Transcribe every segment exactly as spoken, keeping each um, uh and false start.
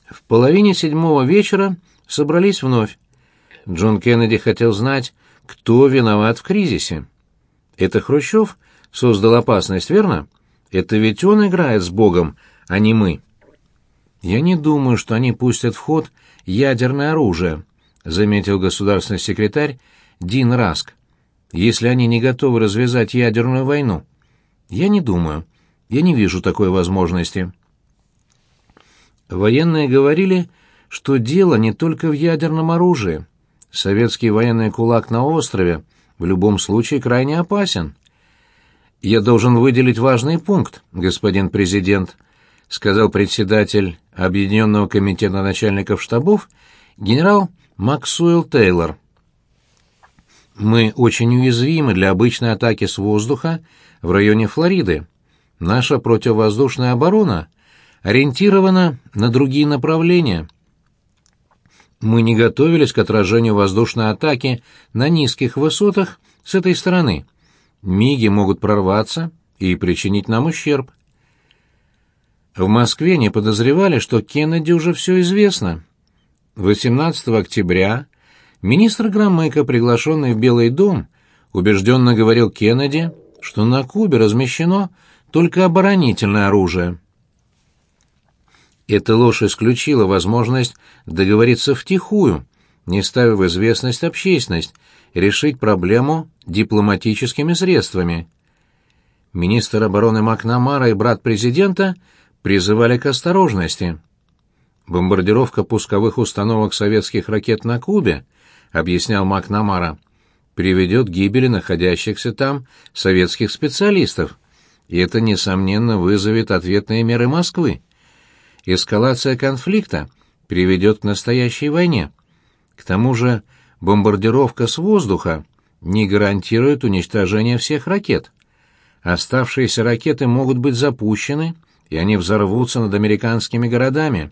В половине седьмого вечера собрались вновь. Джон Кеннеди хотел знать, кто виноват в кризисе. Это Хрущев создал опасность, верно? Это ведь он играет с Богом, а не мы. Я не думаю, что они пустят в ход ядерное оружие, заметил государственный секретарь Дин Раск, если они не готовы развязать ядерную войну. Я не думаю. Я не вижу такой возможности. Военные говорили, что дело не только в ядерном оружии. Советский военный кулак на острове в любом случае крайне опасен. «Я должен выделить важный пункт, господин президент», — сказал председатель Объединенного комитета начальников штабов генерал Максуэлл Тейлор. «Мы очень уязвимы для обычной атаки с воздуха в районе Флориды. Наша противовоздушная оборона ориентирована на другие направления. Мы не готовились к отражению воздушной атаки на низких высотах с этой стороны. Миги могут прорваться и причинить нам ущерб». В Москве не подозревали, что Кеннеди уже все известно. восемнадцатого октября министр Громыко, приглашенный в Белый дом, убежденно говорил Кеннеди, что на Кубе размещено только оборонительное оружие. Эта ложь исключила возможность договориться втихую, не ставя в известность общественность, решить проблему дипломатическими средствами. Министр обороны Макнамара и брат президента призывали к осторожности. Бомбардировка пусковых установок советских ракет на Кубе, объяснял Макнамара, приведет к гибели находящихся там советских специалистов, и это, несомненно, вызовет ответные меры Москвы. Эскалация конфликта приведет к настоящей войне. К тому же бомбардировка с воздуха не гарантирует уничтожение всех ракет. Оставшиеся ракеты могут быть запущены, и они взорвутся над американскими городами.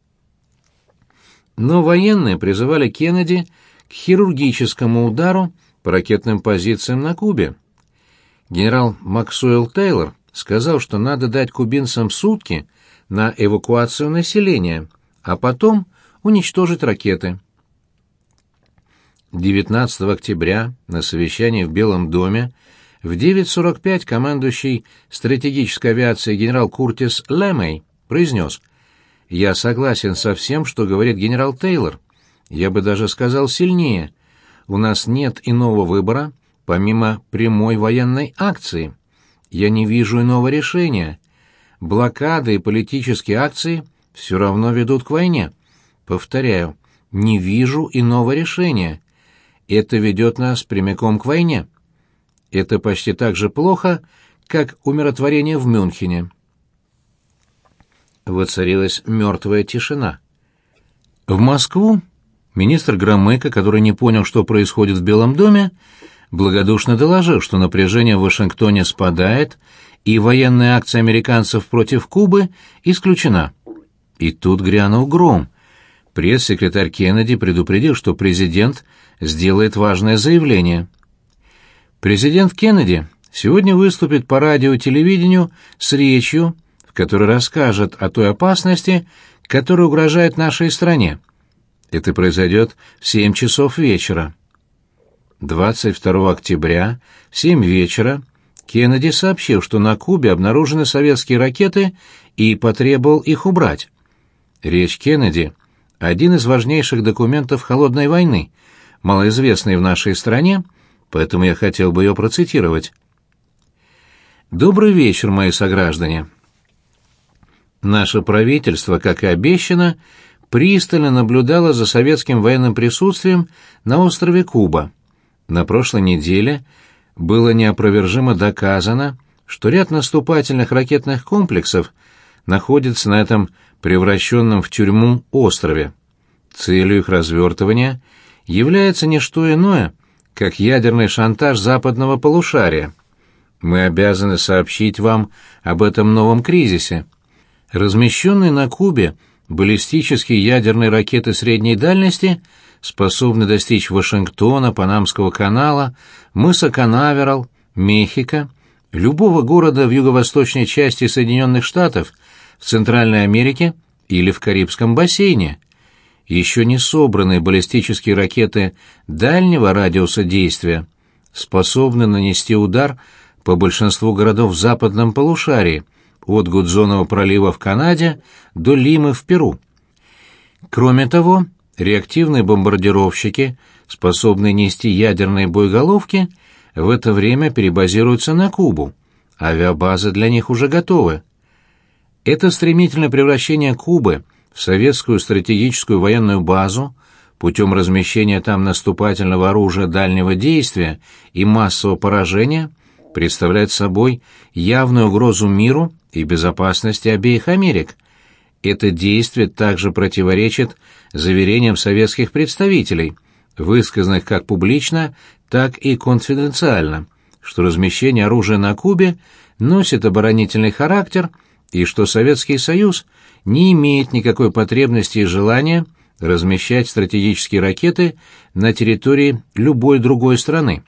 Но военные призывали Кеннеди к хирургическому удару по ракетным позициям на Кубе. Генерал Максуэлл Тейлор сказал, что надо дать кубинцам сутки на эвакуацию населения, а потом уничтожить ракеты. девятнадцатого октября на совещании в Белом доме в девять сорок пять командующий стратегической авиацией генерал Куртис Лэмэй произнес: «Я согласен со всем, что говорит генерал Тейлор. Я бы даже сказал сильнее. У нас нет иного выбора, помимо прямой военной акции. Я не вижу иного решения. Блокады и политические акции все равно ведут к войне. Повторяю, не вижу иного решения. Это ведет нас прямиком к войне. Это почти так же плохо, как умиротворение в Мюнхене». Воцарилась мертвая тишина. В Москву министр Громыко, который не понял, что происходит в Белом доме, благодушно доложил, что напряжение в Вашингтоне спадает, и военная акция американцев против Кубы исключена. И тут грянул гром. Пресс-секретарь Кеннеди предупредил, что президент сделает важное заявление. Президент Кеннеди сегодня выступит по радио и телевидению с речью, в которой расскажет о той опасности, которая угрожает нашей стране. Это произойдет в семь часов вечера. двадцать второго октября в семь вечера Кеннеди сообщил, что на Кубе обнаружены советские ракеты, и потребовал их убрать. Речь Кеннеди — один из важнейших документов холодной войны, малоизвестный в нашей стране, поэтому я хотел бы ее процитировать. «Добрый вечер, мои сограждане. Наше правительство, как и обещано, пристально наблюдало за советским военным присутствием на острове Куба. На прошлой неделе было неопровержимо доказано, что ряд наступательных ракетных комплексов находится на этом превращенном в тюрьму острове. Целью их развертывания является не что иное, как ядерный шантаж западного полушария. Мы обязаны сообщить вам об этом новом кризисе. Размещенные на Кубе баллистические ядерные ракеты средней дальности способны достичь Вашингтона, Панамского канала, мыса Канаверал, Мехико, любого города в юго-восточной части Соединенных Штатов, в Центральной Америке или в Карибском бассейне. Еще не собранные баллистические ракеты дальнего радиуса действия способны нанести удар по большинству городов в западном полушарии, от Гудзонова пролива в Канаде до Лимы в Перу. Кроме того, реактивные бомбардировщики, способные нести ядерные боеголовки, в это время перебазируются на Кубу. Авиабазы для них уже готовы. Это стремительное превращение Кубы в советскую стратегическую военную базу путем размещения там наступательного оружия дальнего действия и массового поражения представляет собой явную угрозу миру и безопасности обеих Америк. Это действие также противоречит заверениям советских представителей, высказанных как публично, так и конфиденциально, что размещение оружия на Кубе носит оборонительный характер и что Советский Союз не имеет никакой потребности и желания размещать стратегические ракеты на территории любой другой страны.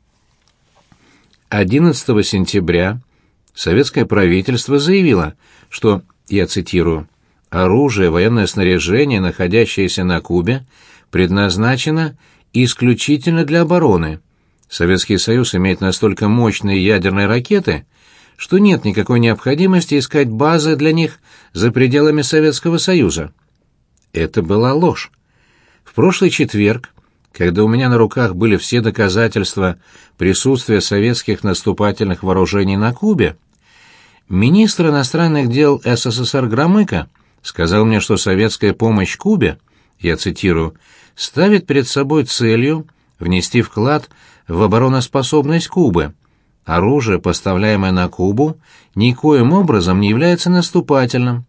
одиннадцатого сентября советское правительство заявило, что, я цитирую, «оружие, военное снаряжение, находящееся на Кубе, предназначено исключительно для обороны. Советский Союз имеет настолько мощные ядерные ракеты, что нет никакой необходимости искать базы для них за пределами Советского Союза». Это была ложь. В прошлый четверг, когда у меня на руках были все доказательства присутствия советских наступательных вооружений на Кубе, министр иностранных дел СССР Громыко сказал мне, что советская помощь Кубе, я цитирую, ставит перед собой целью внести вклад в обороноспособность Кубы. Оружие, поставляемое на Кубу, никоим образом не является наступательным.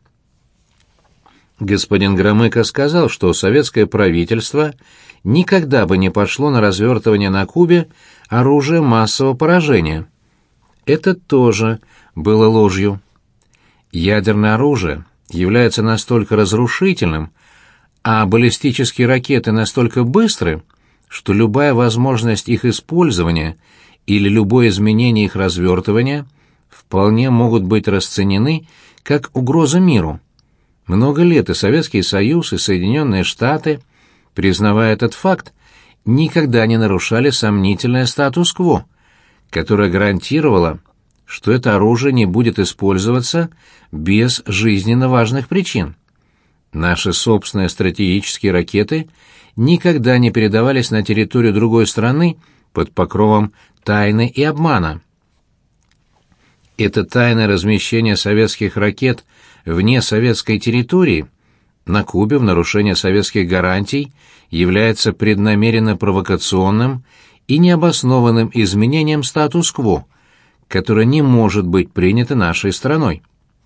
Господин Громыко сказал, что советское правительство никогда бы не пошло на развертывание на Кубе оружия массового поражения. Это тоже было ложью. Ядерное оружие является настолько разрушительным, а баллистические ракеты настолько быстры, что любая возможность их использования или любое изменение их развертывания вполне могут быть расценены как угроза миру. Много лет и Советский Союз, и Соединенные Штаты, признавая этот факт, никогда не нарушали сомнительное статус-кво, которое гарантировало, что это оружие не будет использоваться без жизненно важных причин. Наши собственные стратегические ракеты никогда не передавались на территорию другой страны под покровом тайны и обмана. Это тайное размещение советских ракет вне советской территории на Кубе в нарушение советских гарантий является преднамеренно провокационным и необоснованным изменением статус-кво, которое не может быть принято нашей страной.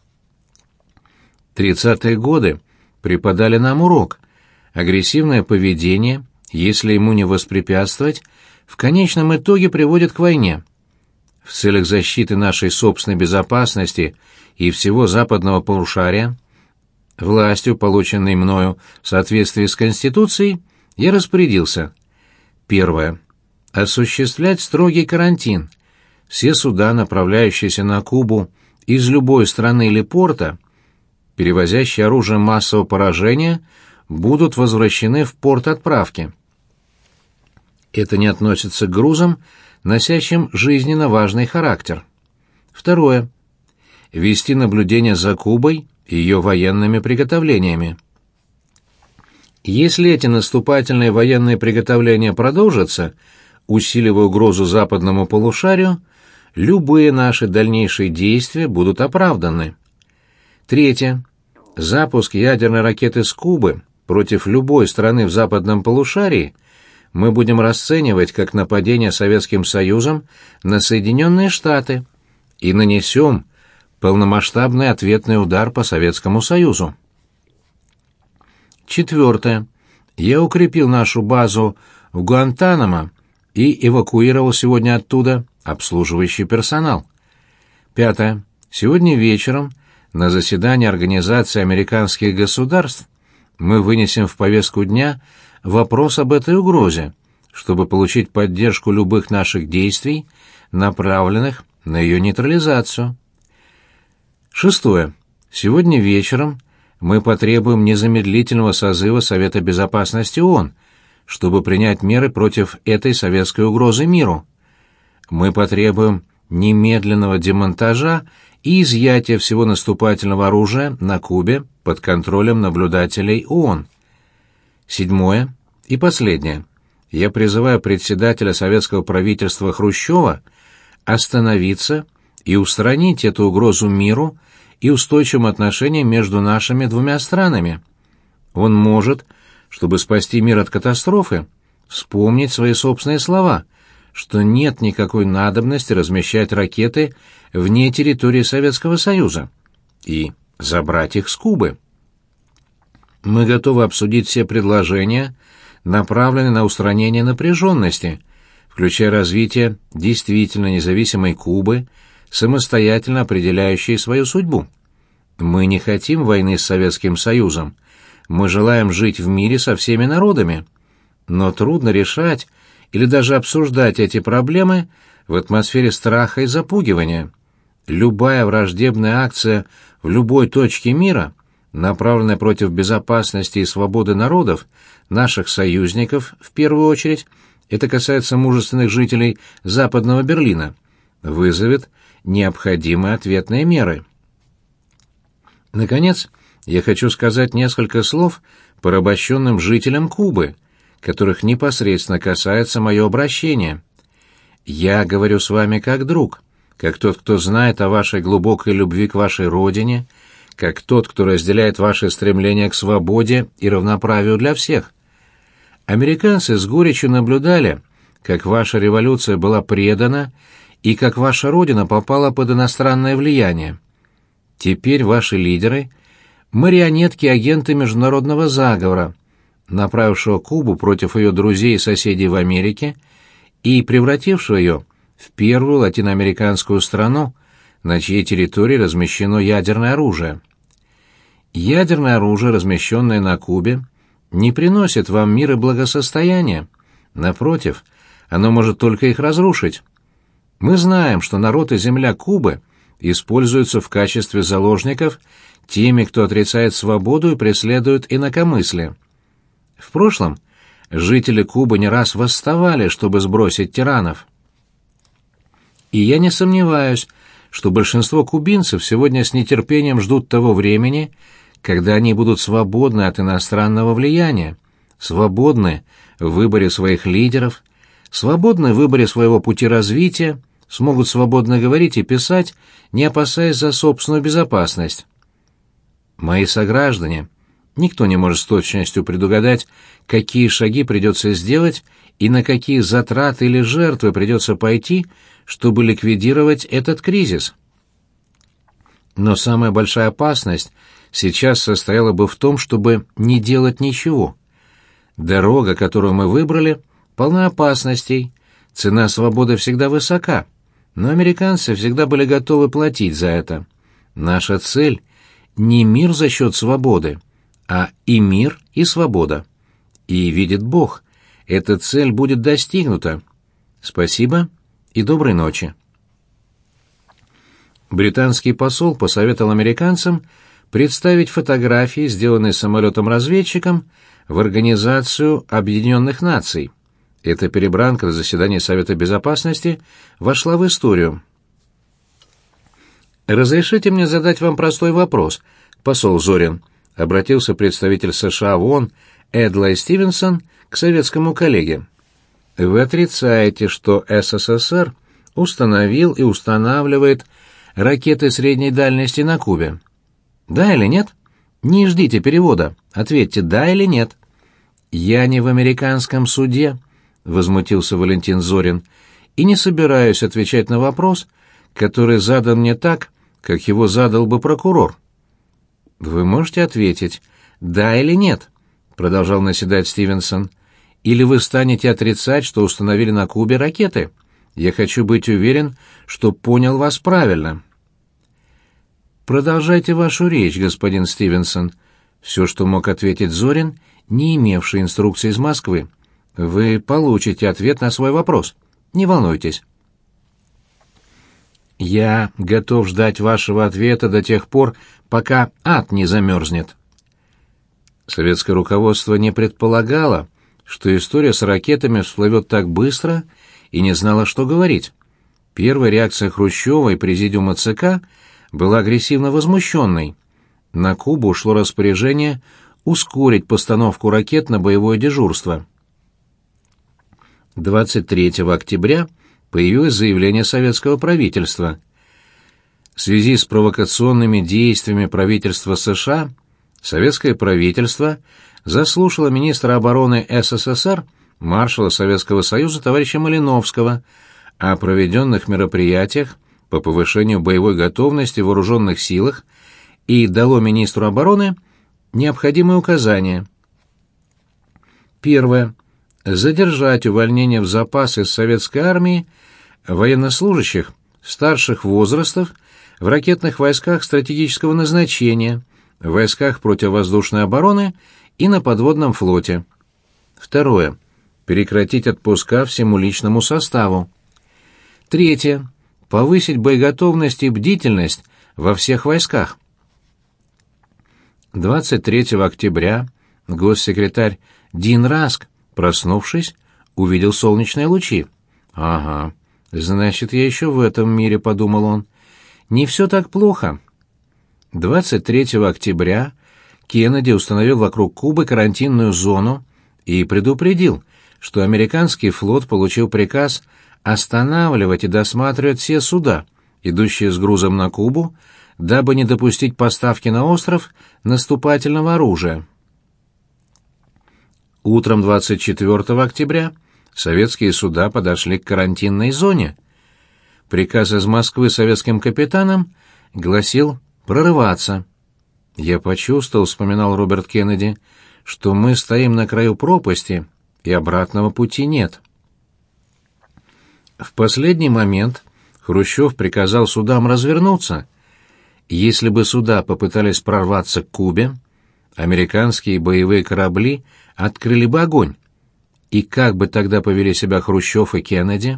Тридцатые годы преподали нам урок. Агрессивное поведение, если ему не воспрепятствовать, в конечном итоге приводит к войне. В целях защиты нашей собственной безопасности и всего западного полушария, властью, полученной мною в соответствии с Конституцией, я распорядился. Первое. Осуществлять строгий карантин. Все суда, направляющиеся на Кубу из любой страны или порта, перевозящие оружие массового поражения, будут возвращены в порт отправки. Это не относится к грузам, носящим жизненно важный характер. Второе. Вести наблюдение за Кубой и ее военными приготовлениями. Если эти наступательные военные приготовления продолжатся, усиливая угрозу западному полушарию, любые наши дальнейшие действия будут оправданы. Третье. Запуск ядерной ракеты с Кубы против любой страны в западном полушарии мы будем расценивать как нападение Советским Союзом на Соединенные Штаты и нанесем полномасштабный ответный удар по Советскому Союзу. Четвертое. Я укрепил нашу базу в Гуантанамо и эвакуировал сегодня оттуда обслуживающий персонал. Пятое. Сегодня вечером на заседании Организации американских государств мы вынесем в повестку дня вопрос об этой угрозе, чтобы получить поддержку любых наших действий, направленных на ее нейтрализацию. Шестое. Сегодня вечером Мы потребуем незамедлительного созыва Совета Безопасности ООН, чтобы принять меры против этой советской угрозы миру. Мы потребуем немедленного демонтажа и изъятия всего наступательного оружия на Кубе под контролем наблюдателей ООН. Седьмое и последнее. Я призываю председателя советского правительства Хрущева остановиться и устранить эту угрозу миру и устойчивым отношениям между нашими двумя странами. Он может, чтобы спасти мир от катастрофы, вспомнить свои собственные слова, что нет никакой надобности размещать ракеты вне территории Советского Союза, и забрать их с Кубы. Мы готовы обсудить все предложения, направленные на устранение напряженности, включая развитие действительно независимой Кубы, самостоятельно определяющей свою судьбу. Мы не хотим войны с Советским Союзом. Мы желаем жить в мире со всеми народами. Но трудно решать или даже обсуждать эти проблемы в атмосфере страха и запугивания. Любая враждебная акция в любой точке мира, направленная против безопасности и свободы народов, наших союзников, в первую очередь, это касается мужественных жителей Западного Берлина, вызовет необходимые ответные меры. Наконец, я хочу сказать несколько слов порабощенным жителям Кубы, которых непосредственно касается мое обращение. Я говорю с вами как друг, как тот, кто знает о вашей глубокой любви к вашей родине, как тот, кто разделяет ваше стремление к свободе и равноправию для всех. Американцы с горечью наблюдали, как ваша революция была предана и как ваша родина попала под иностранное влияние. Теперь ваши лидеры — марионетки агенты международного заговора, направившего Кубу против ее друзей и соседей в Америке и превратившего ее в первую латиноамериканскую страну, на чьей территории размещено ядерное оружие. Ядерное оружие, размещенное на Кубе, не приносит вам мира и благосостояния. Напротив, оно может только их разрушить. Мы знаем, что народ и земля Кубы используются в качестве заложников теми, кто отрицает свободу и преследует инакомыслие. В прошлом жители Кубы не раз восставали, чтобы сбросить тиранов. И я не сомневаюсь, что большинство кубинцев сегодня с нетерпением ждут того времени, когда они будут свободны от иностранного влияния, свободны в выборе своих лидеров, свободны в выборе своего пути развития, смогут свободно говорить и писать, не опасаясь за собственную безопасность. Мои сограждане, никто не может с точностью предугадать, какие шаги придется сделать и на какие затраты или жертвы придется пойти, чтобы ликвидировать этот кризис. Но самая большая опасность сейчас состояла бы в том, чтобы не делать ничего. Дорога, которую мы выбрали, полна опасностей, цена свободы всегда высока, но американцы всегда были готовы платить за это. Наша цель — не мир за счет свободы, а и мир, и свобода. И видит Бог, эта цель будет достигнута. Спасибо и доброй ночи. Британский посол посоветовал американцам представить фотографии, сделанные самолетом-разведчиком, в Организацию Объединенных Наций. Эта перебранка на заседании Совета Безопасности вошла в историю. «Разрешите мне задать вам простой вопрос, посол Зорин», — обратился представитель США в ООН Эдлай Стивенсон к советскому коллеге. «Вы отрицаете, что СССР установил и устанавливает ракеты средней дальности на Кубе? Да или нет? Не ждите перевода. Ответьте, да или нет». «Я не в американском суде», — возмутился Валентин Зорин, «и не собираюсь отвечать на вопрос, который задан мне так, как его задал бы прокурор». «Вы можете ответить, да или нет?» — продолжал наседать Стивенсон. «Или вы станете отрицать, что установили на Кубе ракеты? Я хочу быть уверен, что понял вас правильно». «Продолжайте вашу речь, господин Стивенсон», — все, что мог ответить Зорин, не имевший инструкции из Москвы. «Вы получите ответ на свой вопрос. Не волнуйтесь». «Я готов ждать вашего ответа до тех пор, пока ад не замерзнет». Советское руководство не предполагало, что история с ракетами всплывет так быстро, и не знало, что говорить. Первая реакция Хрущева и президиума ЦК была агрессивно возмущенной. На Кубу ушло распоряжение ускорить постановку ракет на боевое дежурство. двадцать третьего октября появилось заявление советского правительства. В связи с провокационными действиями правительства США советское правительство заслушало министра обороны СССР, маршала Советского Союза товарища Малиновского, о проведенных мероприятиях по повышению боевой готовности в вооруженных силах и дало министру обороны необходимые указания. Первое. Задержать увольнение в запас из советской армии военнослужащих старших возрастов в ракетных войсках стратегического назначения, в войсках противовоздушной обороны и на подводном флоте. Второе. Прекратить отпуска всему личному составу. Третье. Повысить боеготовность и бдительность во всех войсках. двадцать третьего октября госсекретарь Дин Раск, проснувшись, увидел солнечные лучи. «Ага, значит, я еще в этом мире», — подумал он. «Не все так плохо». двадцать третьего октября Кеннеди установил вокруг Кубы карантинную зону и предупредил, что американский флот получил приказ останавливать и досматривать все суда, идущие с грузом на Кубу, дабы не допустить поставки на остров наступательного оружия. Утром двадцать четвёртого октября советские суда подошли к карантинной зоне. Приказ из Москвы советским капитанам гласил прорываться. «Я почувствовал», — вспоминал Роберт Кеннеди, — «что мы стоим на краю пропасти, и обратного пути нет». В последний момент Хрущев приказал судам развернуться. Если бы суда попытались прорваться к Кубе, американские боевые корабли открыли бы огонь. И как бы тогда повели себя Хрущев и Кеннеди?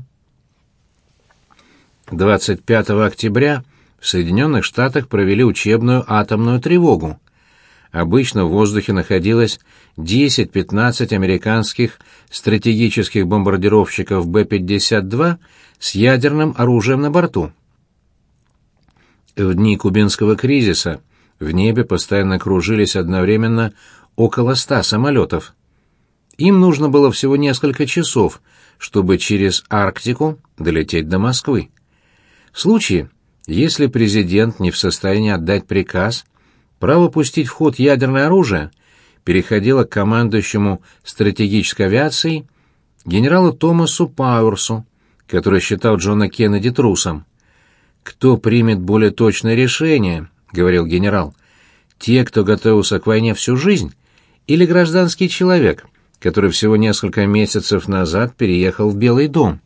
двадцать пятого октября в Соединенных Штатах провели учебную атомную тревогу. Обычно в воздухе находилось десять-пятнадцать американских стратегических бомбардировщиков Б пятьдесят два с ядерным оружием на борту. В дни кубинского кризиса в небе постоянно кружились одновременно около ста самолетов. Им нужно было всего несколько часов, чтобы через Арктику долететь до Москвы. В случае, если президент не в состоянии отдать приказ, право пустить в ход ядерное оружие переходило к командующему стратегической авиацией генералу Томасу Пауэрсу, который считал Джона Кеннеди трусом. «Кто примет более точное решение?» — говорил генерал. «Те, кто готовился к войне всю жизнь, или гражданский человек, который всего несколько месяцев назад переехал в Белый дом?»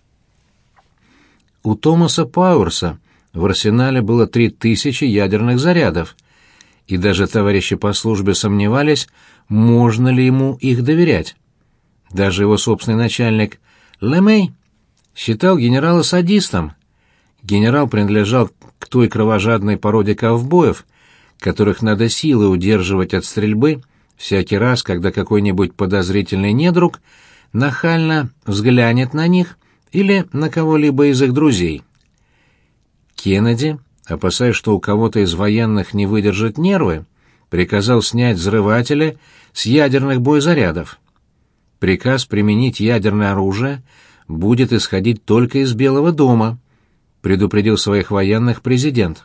У Томаса Пауэрса в арсенале было три тысячи ядерных зарядов, и даже товарищи по службе сомневались, можно ли ему их доверять. Даже его собственный начальник Лемей считал генерала садистом. Генерал принадлежал к той кровожадной породе ковбоев, которых надо силой удерживать от стрельбы всякий раз, когда какой-нибудь подозрительный недруг нахально взглянет на них или на кого-либо из их друзей. Кеннеди, опасаясь, что у кого-то из военных не выдержат нервы, приказал снять взрыватели с ядерных боезарядов. Приказ применить ядерное оружие будет исходить только из Белого дома, предупредил своих военных президент.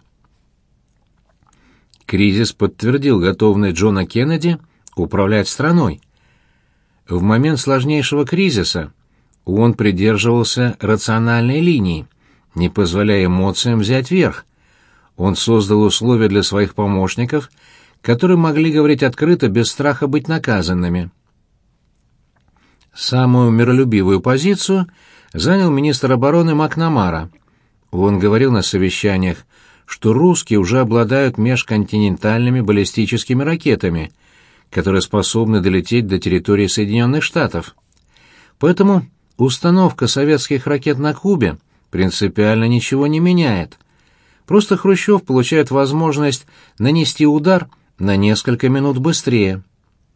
Кризис подтвердил готовность Джона Кеннеди управлять страной. В момент сложнейшего кризиса он придерживался рациональной линии, не позволяя эмоциям взять верх. Он создал условия для своих помощников, которые могли говорить открыто без страха быть наказанными. Самую миролюбивую позицию занял министр обороны Макнамара. Он говорил на совещаниях, что русские уже обладают межконтинентальными баллистическими ракетами, которые способны долететь до территории Соединенных Штатов. Поэтому установка советских ракет на Кубе принципиально ничего не меняет. Просто Хрущев получает возможность нанести удар на несколько минут быстрее.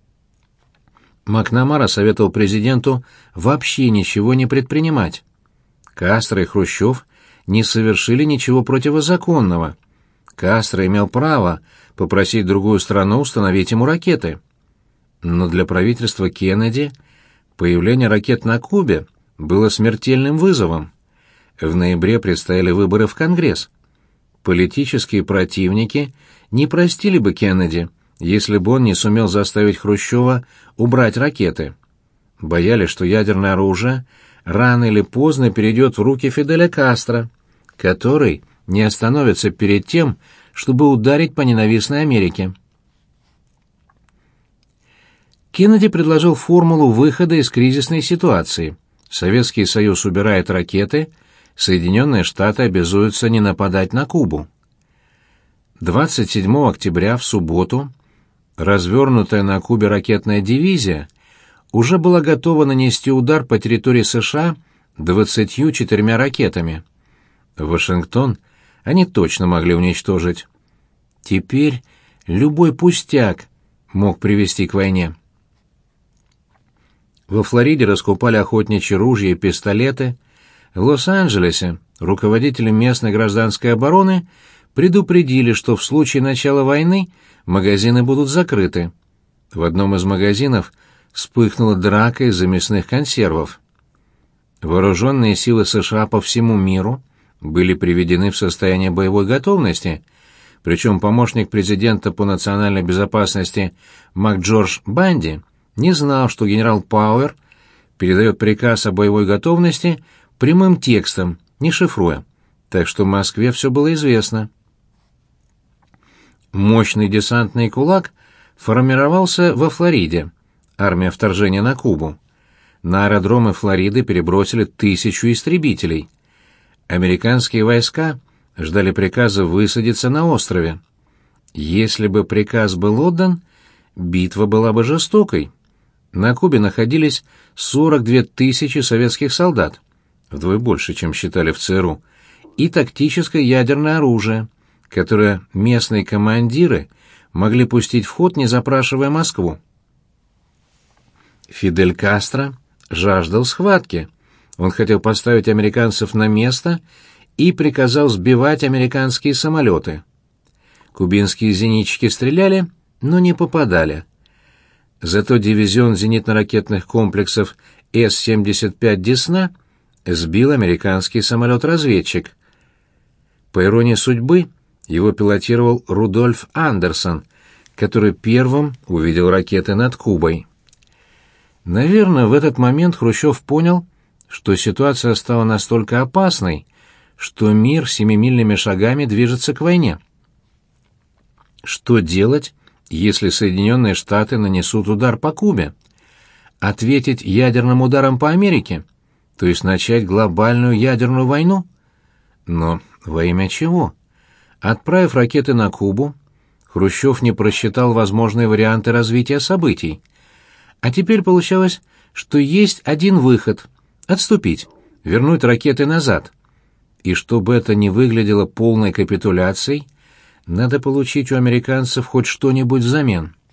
Макнамара советовал президенту вообще ничего не предпринимать. Кастро и Хрущев не совершили ничего противозаконного. Кастро имел право попросить другую страну установить ему ракеты. Но для правительства Кеннеди появление ракет на Кубе было смертельным вызовом. В ноябре предстояли выборы в Конгресс. Политические противники не простили бы Кеннеди, если бы он не сумел заставить Хрущева убрать ракеты. Боялись, что ядерное оружие рано или поздно перейдет в руки Фиделя Кастро, который не остановится перед тем, чтобы ударить по ненавистной Америке. Кеннеди предложил формулу выхода из кризисной ситуации. Советский Союз убирает ракеты, Соединенные Штаты обязуются не нападать на Кубу. двадцать седьмого октября, в субботу, развернутая на Кубе ракетная дивизия уже была готова нанести удар по территории США двадцатью четырьмя ракетами. Вашингтон они точно могли уничтожить. Теперь любой пустяк мог привести к войне. Во Флориде раскупали охотничьи ружья и пистолеты. В Лос-Анджелесе руководители местной гражданской обороны предупредили, что в случае начала войны магазины будут закрыты. В одном из магазинов вспыхнула драка из-за мясных консервов. Вооруженные силы США по всему миру были приведены в состояние боевой готовности, причем помощник президента по национальной безопасности МакДжордж Банди не знал, что генерал Пауэр передает приказ о боевой готовности прямым текстом, не шифруя, так что в Москве все было известно. Мощный десантный кулак формировался во Флориде, армия вторжения на Кубу. На аэродромы Флориды перебросили тысячу истребителей. Американские войска ждали приказа высадиться на острове. Если бы приказ был отдан, битва была бы жестокой. На Кубе находились сорок две тысячи советских солдат, вдвое больше, чем считали в ЦРУ, и тактическое ядерное оружие, которое местные командиры могли пустить в ход, не запрашивая Москву. Фидель Кастро жаждал схватки. Он хотел поставить американцев на место и приказал сбивать американские самолеты. Кубинские зенитчики стреляли, но не попадали. Зато дивизион зенитно-ракетных комплексов Эс семьдесят пять «Десна» сбил американский самолет-разведчик. По иронии судьбы, его пилотировал Рудольф Андерсон, который первым увидел ракеты над Кубой. Наверное, в этот момент Хрущев понял, что ситуация стала настолько опасной, что мир семимильными шагами движется к войне. Что делать, если Соединенные Штаты нанесут удар по Кубе? Ответить ядерным ударом по Америке? То есть начать глобальную ядерную войну? Но во имя чего? Отправив ракеты на Кубу, Хрущев не просчитал возможные варианты развития событий. А теперь получалось, что есть один выход — отступить, вернуть ракеты назад. И чтобы это не выглядело полной капитуляцией, надо получить у американцев хоть что-нибудь взамен.